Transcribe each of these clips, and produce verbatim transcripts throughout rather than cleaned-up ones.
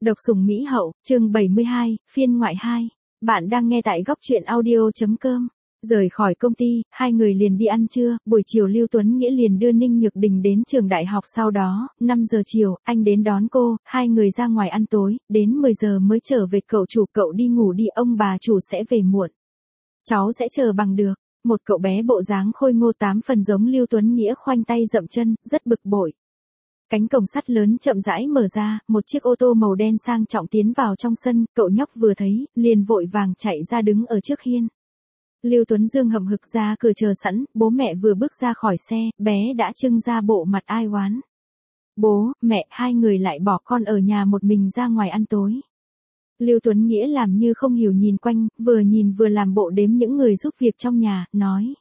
Độc sủng Mỹ hậu, chương bảy mươi hai, phiên ngoại hai. Bạn đang nghe tại góc truyện audio.com. Rời khỏi công ty, hai người liền đi ăn trưa, buổi chiều Lưu Tuấn Nghĩa liền đưa Ninh Nhược Đình đến trường đại học, sau đó, năm giờ chiều, anh đến đón cô, hai người ra ngoài ăn tối, đến mười giờ mới trở về. Cậu chủ, cậu đi ngủ đi, ông bà chủ sẽ về muộn. Cháu sẽ chờ bằng được. Một cậu bé bộ dáng khôi ngô tám phần giống Lưu Tuấn Nghĩa khoanh tay dậm chân, rất bực bội. Cánh cổng sắt lớn chậm rãi mở ra, một chiếc ô tô màu đen sang trọng tiến vào trong sân, cậu nhóc vừa thấy, liền vội vàng chạy ra đứng ở trước hiên. Lưu Tuấn Dương hậm hực ra cửa chờ sẵn, bố mẹ vừa bước ra khỏi xe, bé đã trưng ra bộ mặt ai oán. Bố, mẹ, hai người lại bỏ con ở nhà một mình ra ngoài ăn tối. Lưu Tuấn Nghĩa làm như không hiểu nhìn quanh, vừa nhìn vừa làm bộ đếm những người giúp việc trong nhà, nói.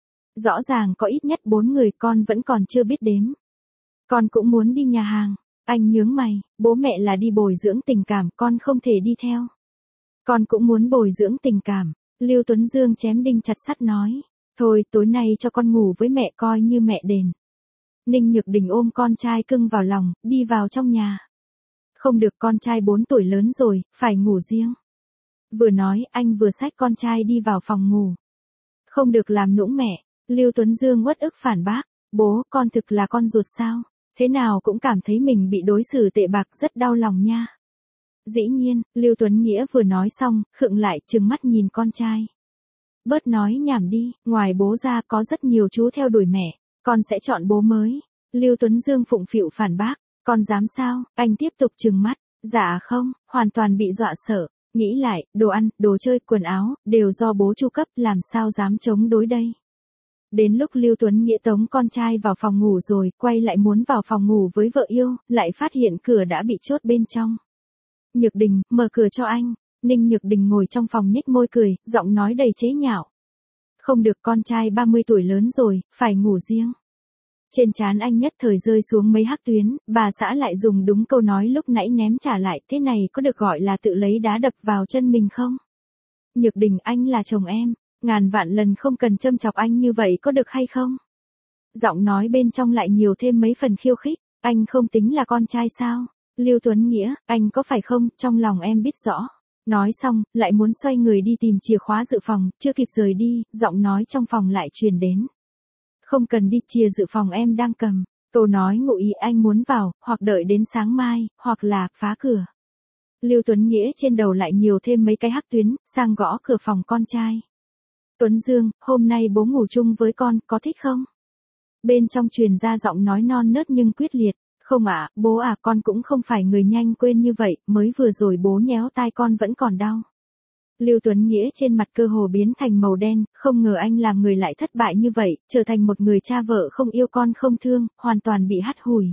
Rõ ràng có ít nhất bốn người, con vẫn còn chưa biết đếm. Con cũng muốn đi nhà hàng. Anh nhướng mày, bố mẹ là đi bồi dưỡng tình cảm, con không thể đi theo. Con cũng muốn bồi dưỡng tình cảm. Lưu Tuấn Dương chém đinh chặt sắt nói. Thôi, tối nay cho con ngủ với mẹ coi như mẹ đền. Ninh Nhược Đình ôm con trai cưng vào lòng, đi vào trong nhà. Không được, con trai bốn tuổi lớn rồi, phải ngủ riêng. Vừa nói, anh vừa xách con trai đi vào phòng ngủ. Không được làm nũng mẹ. Lưu Tuấn Dương uất ức phản bác. Bố, con thực là con ruột sao? Thế nào cũng cảm thấy mình bị đối xử tệ bạc, rất đau lòng nha. Dĩ nhiên, Lưu Tuấn Nghĩa vừa nói xong, khựng lại, trừng mắt nhìn con trai. Bớt nói nhảm đi, ngoài bố ra có rất nhiều chú theo đuổi mẹ, con sẽ chọn bố mới. Lưu Tuấn Dương phụng phịu phản bác, con dám sao? Anh tiếp tục trừng mắt, dạ không, hoàn toàn bị dọa sợ. Nghĩ lại, đồ ăn, đồ chơi, quần áo, đều do bố chu cấp, làm sao dám chống đối đây. Đến lúc Lưu Tuấn Nghĩa tống con trai vào phòng ngủ rồi, quay lại muốn vào phòng ngủ với vợ yêu, lại phát hiện cửa đã bị chốt bên trong. Nhược Đình, mở cửa cho anh. Ninh Nhược Đình ngồi trong phòng nhếch môi cười, giọng nói đầy chế nhạo. Không được, con trai ba mươi tuổi lớn rồi, phải ngủ riêng. Trên trán anh nhất thời rơi xuống mấy hắc tuyến, bà xã lại dùng đúng câu nói lúc nãy ném trả lại, thế này có được gọi là tự lấy đá đập vào chân mình không? Nhược Đình, anh là chồng em. Ngàn vạn lần không cần châm chọc anh như vậy có được hay không? Giọng nói bên trong lại nhiều thêm mấy phần khiêu khích. Anh không tính là con trai sao? Lưu Tuấn Nghĩa, anh có phải không? Trong lòng em biết rõ. Nói xong, lại muốn xoay người đi tìm chìa khóa dự phòng, chưa kịp rời đi, giọng nói trong phòng lại truyền đến. Không cần đi, chìa dự phòng em đang cầm. Câu nói ngụ ý anh muốn vào, hoặc đợi đến sáng mai, hoặc là phá cửa. Lưu Tuấn Nghĩa trên đầu lại nhiều thêm mấy cái hắc tuyến, sang gõ cửa phòng con trai. Tuấn Dương, hôm nay bố ngủ chung với con, có thích không? Bên trong truyền ra giọng nói non nớt nhưng quyết liệt. Không ạ, à, bố à, con cũng không phải người nhanh quên như vậy, mới vừa rồi bố nhéo tai con vẫn còn đau. Lưu Tuấn Nghĩa trên mặt cơ hồ biến thành màu đen, không ngờ anh làm người lại thất bại như vậy, trở thành một người cha vợ không yêu con không thương, hoàn toàn bị hắt hủi.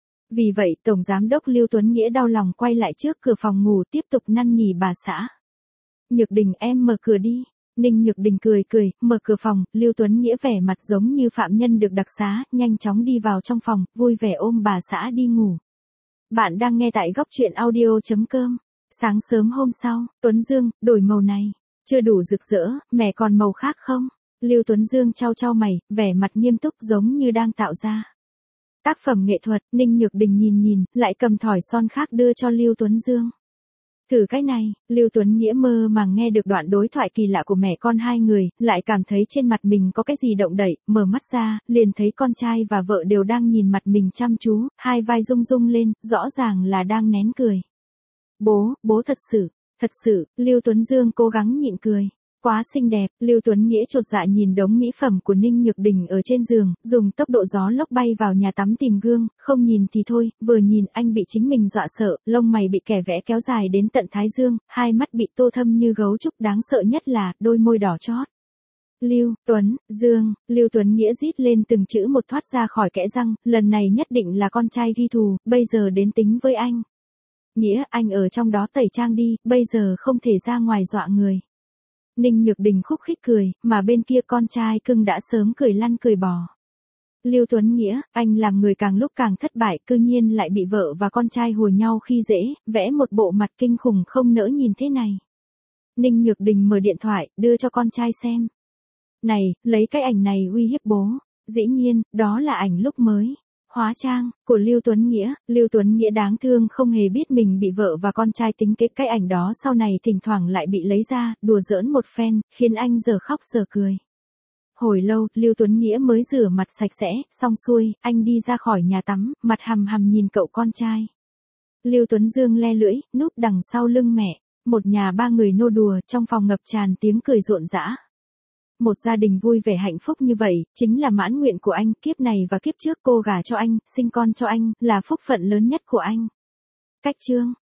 Vì vậy, Tổng Giám đốc Lưu Tuấn Nghĩa đau lòng quay lại trước cửa phòng ngủ tiếp tục năn nỉ bà xã. Nhược Đình, em mở cửa đi. Ninh Nhược Đình cười cười, mở cửa phòng, Lưu Tuấn Nghĩa vẻ mặt giống như phạm nhân được đặc xá, nhanh chóng đi vào trong phòng, vui vẻ ôm bà xã đi ngủ. Bạn đang nghe tại góc truyện audio.com. Sáng sớm hôm sau, Tuấn Dương, đổi màu này, chưa đủ rực rỡ, mẹ còn màu khác không? Lưu Tuấn Dương chau chau mày, vẻ mặt nghiêm túc giống như đang tạo ra tác phẩm nghệ thuật. Ninh Nhược Đình nhìn nhìn, lại cầm thỏi son khác đưa cho Lưu Tuấn Dương. Thử cái này, Lưu Tuấn Nghĩa mơ màng nghe được đoạn đối thoại kỳ lạ của mẹ con hai người, lại cảm thấy trên mặt mình có cái gì động đậy, mở mắt ra, liền thấy con trai và vợ đều đang nhìn mặt mình chăm chú, hai vai rung rung lên, rõ ràng là đang nén cười. Bố, bố thật sự, thật sự, Lưu Tuấn Dương cố gắng nhịn cười. Quá xinh đẹp, Lưu Tuấn Nghĩa chột dạ nhìn đống mỹ phẩm của Ninh Nhược Đình ở trên giường, dùng tốc độ gió lốc bay vào nhà tắm tìm gương, không nhìn thì thôi, vừa nhìn anh bị chính mình dọa sợ, lông mày bị kẻ vẽ kéo dài đến tận thái dương, hai mắt bị tô thâm như gấu trúc, đáng sợ nhất là đôi môi đỏ chót. Lưu Tuấn Dương, Lưu Tuấn Nghĩa rít lên từng chữ một thoát ra khỏi kẽ răng, lần này nhất định là con trai ghi thù, bây giờ đến tính với anh. Nghĩa, anh ở trong đó tẩy trang đi, bây giờ không thể ra ngoài dọa người. Ninh Nhược Đình khúc khích cười, mà bên kia con trai cưng đã sớm cười lăn cười bò. Lưu Tuấn Nghĩa, anh làm người càng lúc càng thất bại, cư nhiên lại bị vợ và con trai hùa nhau khi dễ, vẽ một bộ mặt kinh khủng không nỡ nhìn thế này. Ninh Nhược Đình mở điện thoại, đưa cho con trai xem. Này, lấy cái ảnh này uy hiếp bố. Dĩ nhiên, đó là ảnh lúc mới. hóa trang của Lưu Tuấn Nghĩa. Lưu Tuấn Nghĩa đáng thương không hề biết mình bị vợ và con trai tính kế, cái ảnh đó sau này thỉnh thoảng lại bị lấy ra, đùa giỡn một phen, khiến anh giờ khóc giờ cười. Hồi lâu, Lưu Tuấn Nghĩa mới rửa mặt sạch sẽ, xong xuôi, anh đi ra khỏi nhà tắm, mặt hằm hằm nhìn cậu con trai. Lưu Tuấn Dương le lưỡi, núp đằng sau lưng mẹ. Một nhà ba người nô đùa, trong phòng ngập tràn tiếng cười rộn rã. Một gia đình vui vẻ hạnh phúc như vậy, chính là mãn nguyện của anh, kiếp này và kiếp trước cô gả cho anh, sinh con cho anh, là phúc phận lớn nhất của anh. Cách chương